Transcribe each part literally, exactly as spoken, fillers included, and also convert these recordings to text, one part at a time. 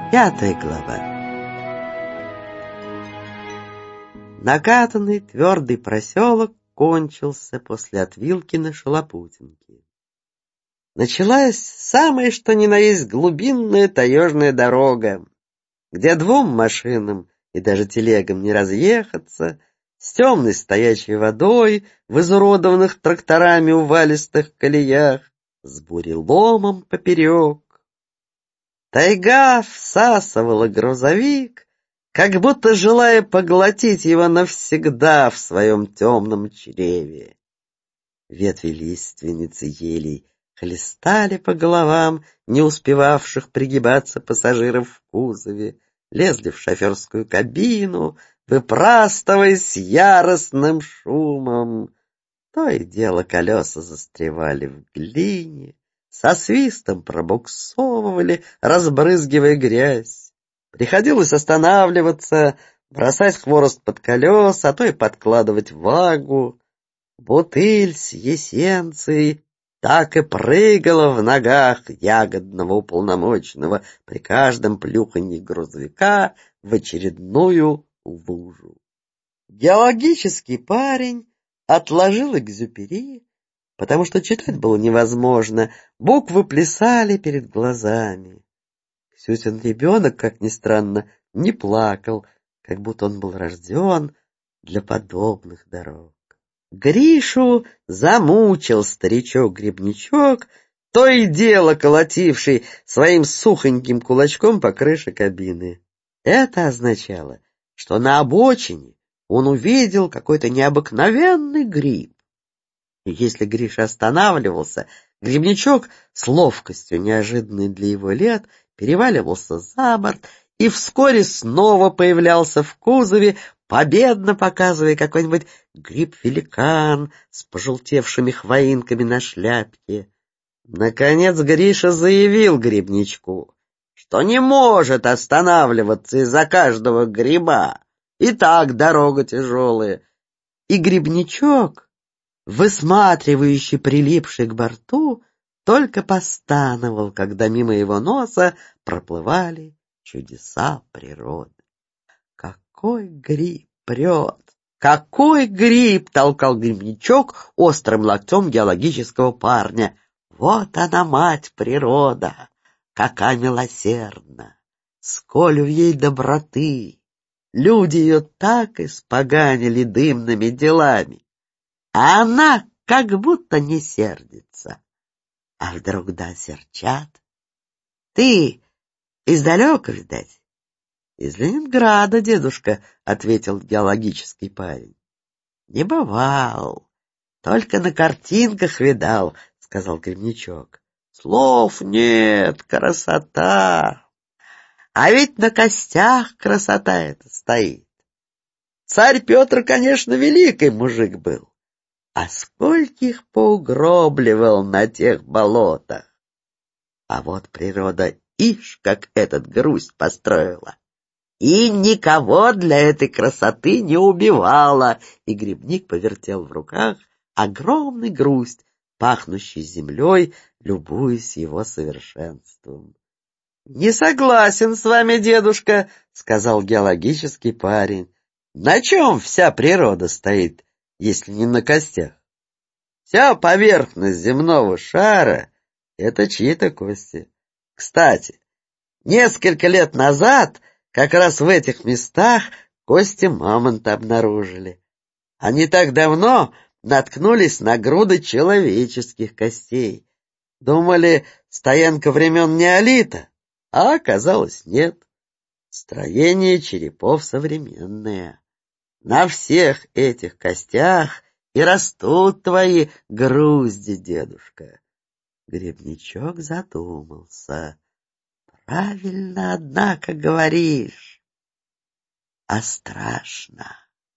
Пятая глава. Накатанный твердый проселок кончился после отвилки на Шалопутинке. Началась самая что ни на есть глубинная таежная дорога, где двум машинам и даже телегам не разъехаться, с темной стоячей водой в изуродованных тракторами увалистых колеях, с буреломом поперек. Тайга всасывала грузовик, как будто желая поглотить его навсегда в своем темном чреве. Ветви лиственницы елей хлестали по головам не успевавших пригибаться пассажиров в кузове, лезли в шоферскую кабину, выпрастываясь яростным шумом. То и дело колеса застревали в глине, со свистом пробуксовывали, разбрызгивая грязь. Приходилось останавливаться, бросать хворост под колеса, а то и подкладывать вагу. Бутыль с эссенцией так и прыгала в ногах ягодного уполномоченного при каждом плюханье грузовика в очередную лужу. Геологический парень отложил экзюпери, потому что читать было невозможно, буквы плясали перед глазами. Ксюсин ребенок, как ни странно, не плакал, как будто он был рожден для подобных дорог. Гришу замучил старичок-грибничок, то и дело колотивший своим сухоньким кулачком по крыше кабины. Это означало, что на обочине он увидел какой-то необыкновенный гриб. И если Гриша останавливался, грибничок с ловкостью, неожиданной для его лет, переваливался за борт и вскоре снова появлялся в кузове, победно показывая какой-нибудь гриб-великан с пожелтевшими хвоинками на шляпке. Наконец Гриша заявил грибничку, что не может останавливаться из-за каждого гриба, и так дорога тяжелая. И грибничок, высматривающий прилипший к борту, только постановал, когда мимо его носа проплывали чудеса природы. «Какой гриб прет! Какой гриб!» — толкал грибничок острым локтем геологического парня. «Вот она, мать природа! Какая милосердна! Сколь в ей доброты! Люди ее так испоганили дымными делами, а она как будто не сердится. А вдруг да серчат? Ты издалека, видать?» «Из Ленинграда, дедушка», — ответил геологический парень. «Не бывал, только на картинках видал», — сказал грибничок. «Слов нет, красота! А ведь на костях красота эта стоит. Царь Петр, конечно, великий мужик был, а скольких поугробливал на тех болотах. А вот природа, ишь, как этот грусть построила, и никого для этой красоты не убивала». И грибник повертел в руках огромный грусть, пахнущий землей, любуясь его совершенством. «Не согласен с вами, дедушка», — сказал геологический парень. «На чем вся природа стоит, если не на костях? Вся поверхность земного шара — это чьи-то кости. Кстати, несколько лет назад как раз в этих местах кости мамонта обнаружили. А не так давно наткнулись на груды человеческих костей. Думали, стоянка времен неолита, а оказалось нет. Строение черепов современное. На всех этих костях и растут твои грузди, дедушка». Грибничок задумался. «Правильно, однако, говоришь, а страшно.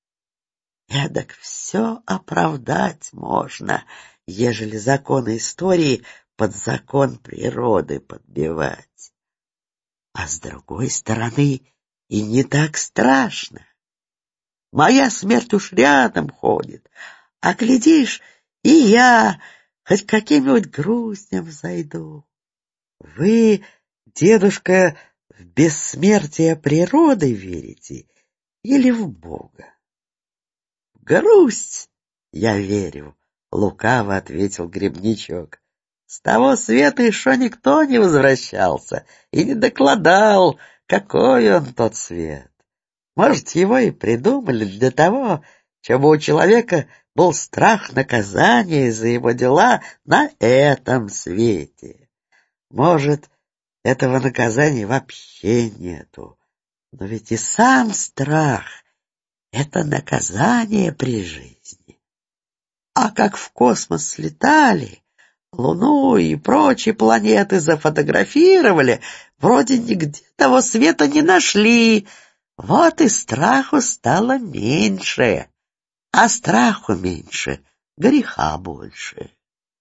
Эдак все оправдать можно, ежели законы истории под закон природы подбивать. А с другой стороны, и не так страшно. Моя смерть уж рядом ходит, а, глядишь, и я хоть каким-нибудь грустям зайду. Вы, дедушка, в бессмертие природы верите или в Бога? В грусть я верю, лукаво ответил грибничок. С того света еще никто не возвращался и не докладал, какой он тот свет. Может, его и придумали для того, чтобы у человека был страх наказания за его дела на этом свете. Может, этого наказания вообще нету. Но ведь и сам страх — это наказание при жизни. А как в космос слетали, Луну и прочие планеты зафотографировали, вроде нигде того света не нашли. Вот и страху стало меньше. А страху меньше, греха больше.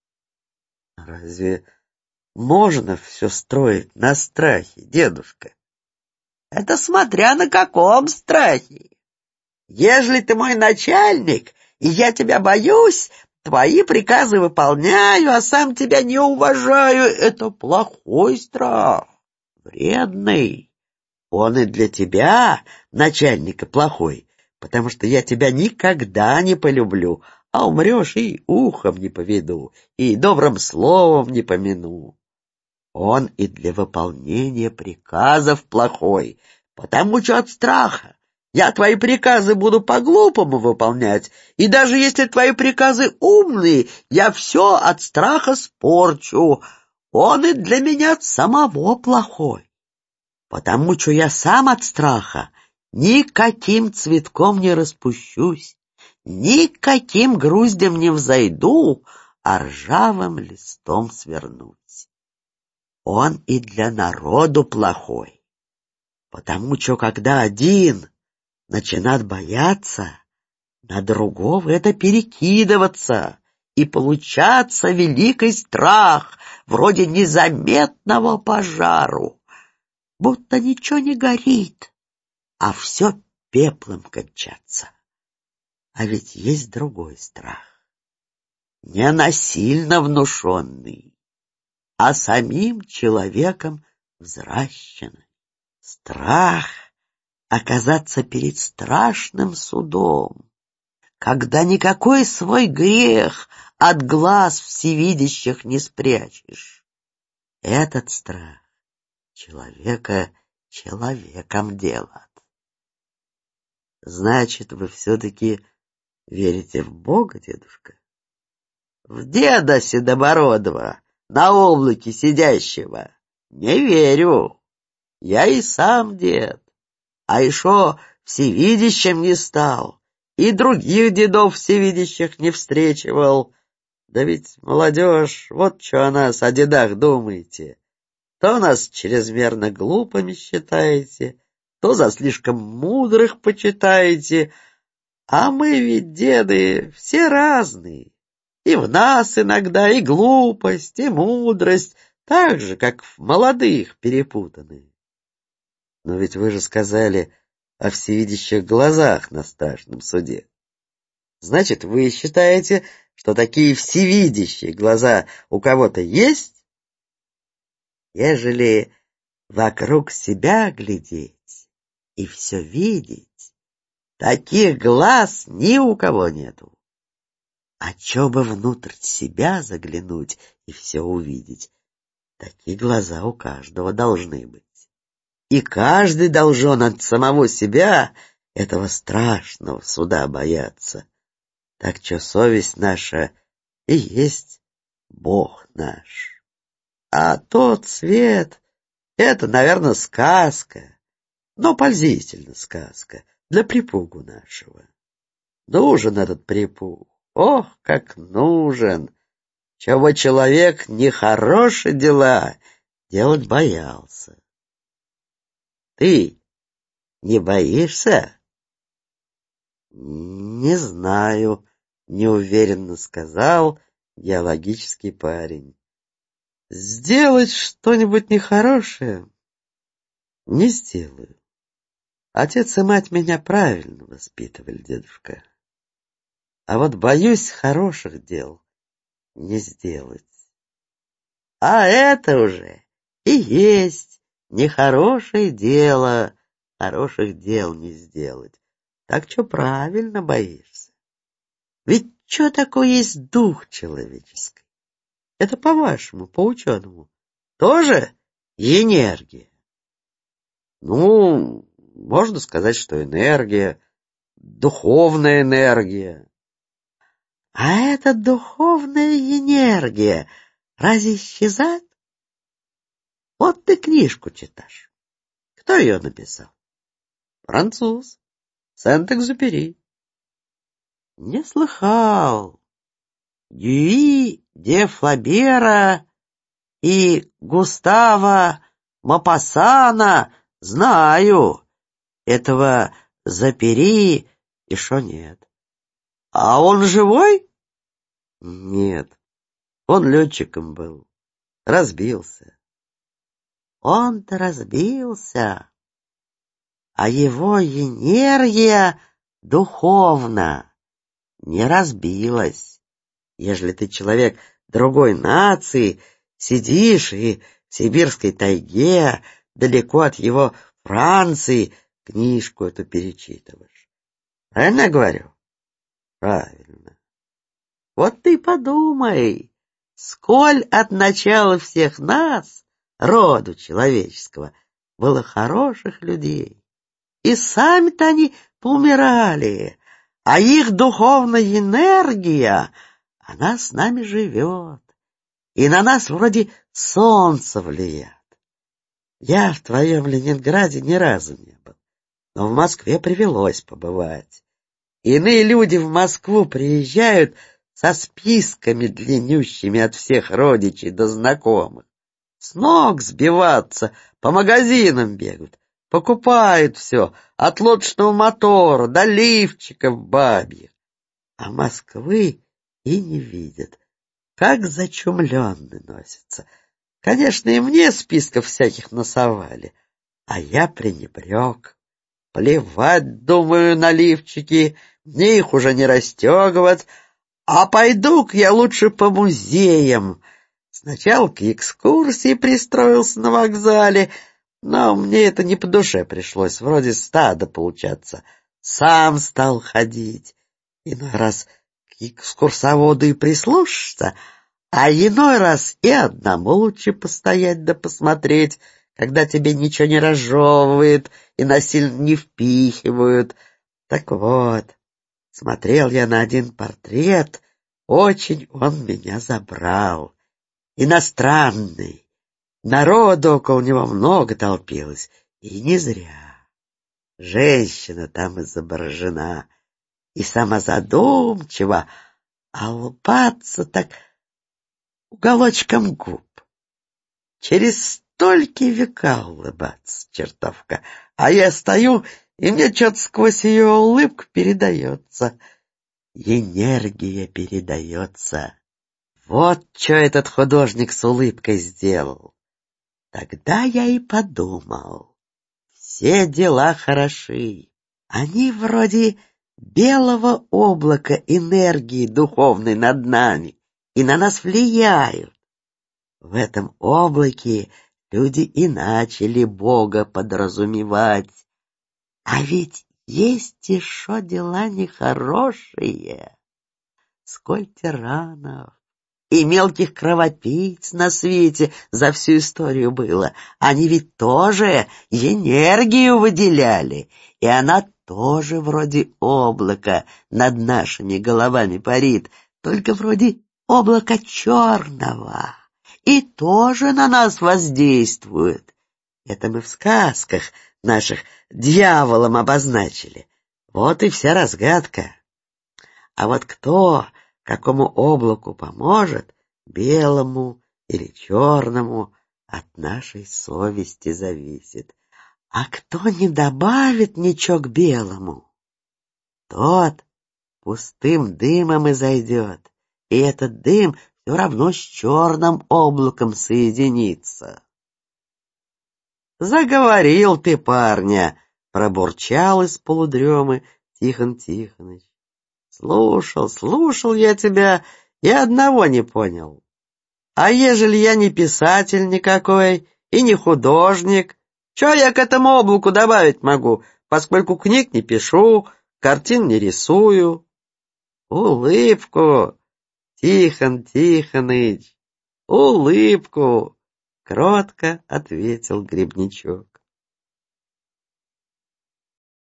Разве можно все строить на страхе, дедушка? Это смотря на каком страхе. Ежели ты мой начальник, и я тебя боюсь, твои приказы выполняю, а сам тебя не уважаю, это плохой страх, вредный. Он и для тебя, начальника, плохой, потому что я тебя никогда не полюблю, а умрешь и ухом не поведу, и добрым словом не помяну. Он и для выполнения приказов плохой, потому что от страха я твои приказы буду по-глупому выполнять, и даже если твои приказы умные, я все от страха спорчу. Он и для меня самого плохой, потому что я сам от страха никаким цветком не распущусь, никаким груздем не взойду, а ржавым листом свернусь. Он и для народу плохой, потому что когда один начинает бояться, на другого это перекидываться, и получаться великий страх, вроде незаметного пожару, будто ничего не горит, а все пеплом кончаться. А ведь есть другой страх, не насильно внушенный, а самим человеком взращенный. Страх оказаться перед страшным судом, когда никакой свой грех от глаз всевидящих не спрячешь. Этот страх человека человеком делает. Значит, вы все-таки верите в Бога, дедушка? В деда седобородого, на облаке сидящего, не верю. Я и сам дед, а еще всевидящим не стал, и других дедов всевидящих не встречивал. Да ведь, молодежь, вот что о нас, о дедах, думаете. То нас чрезмерно глупыми считаете, то за слишком мудрых почитаете, а мы ведь, деды, все разные. И в нас иногда и глупость, и мудрость, так же, как в молодых перепутаны. Но ведь вы же сказали о всевидящих глазах на страшном суде. Значит, вы считаете, что такие всевидящие глаза у кого-то есть? Ежели вокруг себя глядеть и все видеть, таких глаз ни у кого нету. А чё бы внутрь себя заглянуть и все увидеть, такие глаза у каждого должны быть. И каждый должен от самого себя этого страшного суда бояться. Так что совесть наша и есть Бог наш. А тот свет — это, наверное, сказка, но пользительно сказка для припугу нашего. Нужен этот припуг, ох, как нужен, чего человек нехорошие дела делать боялся. Ты не боишься? Не знаю, неуверенно сказал геологический парень. Сделать что-нибудь нехорошее не сделаю. Отец и мать меня правильно воспитывали, дедушка. А вот боюсь хороших дел не сделать. А это уже и есть Нехорошее дело, хороших дел не сделать. Так что правильно боишься? Ведь что такое есть дух человеческий? Это по-вашему, по-ученому, тоже энергия? Ну, можно сказать, что энергия, духовная энергия. А эта духовная энергия разве исчезает? Вот ты книжку читаешь. Кто ее написал? Француз. Сент-Экзюпери. Не слыхал. Дюи де Флабера и Густава Мопассана знаю. Этого Запери еще нет. А он живой? Нет. Он летчиком был. Разбился. Он-то разбился, а его энергия духовна не разбилась. Ежели ты человек другой нации, сидишь и в сибирской тайге, далеко от его Франции, книжку эту перечитываешь. Правильно я говорю? Правильно. Вот ты подумай, сколь от начала всех нас, роду человеческого, было хороших людей. И сами-то они поумирали, а их духовная энергия, она с нами живет, и на нас вроде солнце влияет. Я в твоем Ленинграде ни разу не был, но в Москве привелось побывать. Иные люди в Москву приезжают со списками длиннющими от всех родичей до знакомых. С ног сбиваться, по магазинам бегают, покупают все, от лодочного мотора до лифчиков бабьих. А Москвы и не видят, как зачумленные носятся. Конечно, и мне списков всяких насовали, а я пренебрег. Плевать, думаю, на лифчики, мне их уже не расстегивать, а пойду-ка я лучше по музеям. Сначала к экскурсии пристроился на вокзале, но мне это не по душе пришлось, вроде стада получаться. Сам стал ходить. Иной раз к экскурсоводу и прислушаться, а иной раз и одному лучше постоять да посмотреть, когда тебе ничего не разжевывает и насильно не впихивают. Так вот, смотрел я на один портрет, очень он меня забрал. Иностранный. Народу около него много толпилось, и не зря. Женщина там изображена, и сама задумчива, а улыбаться так уголочком губ. Через столько века улыбаться, чертовка, а я стою, и мне что-то сквозь ее улыбку передается. Энергия передается. Вот что этот художник с улыбкой сделал. Тогда я и подумал, все дела хороши. Они вроде белого облака энергии духовной над нами и на нас влияют. В этом облаке люди и начали Бога подразумевать. А ведь есть еще дела нехорошие. Сколь тиранов и мелких кровопийц на свете за всю историю было. Они ведь тоже энергию выделяли, и она тоже вроде облака над нашими головами парит, только вроде облака черного, и тоже на нас воздействует. Это мы в сказках наших дьяволом обозначили. Вот и вся разгадка. А вот кто какому облаку поможет, белому или черному, от нашей совести зависит. А кто не добавит ничего к белому, тот пустым дымом и зайдет, и этот дым все равно с черным облаком соединится. Заговорил ты, парня, пробурчал из полудремы Тихон Тихоныч. Слушал, слушал я тебя и одного не понял. А ежели я не писатель никакой и не художник, Что я к этому облаку добавить могу, поскольку книг не пишу, картин не рисую? Улыбку, Тихон Тихоныч, улыбку, кротко ответил Гребничок.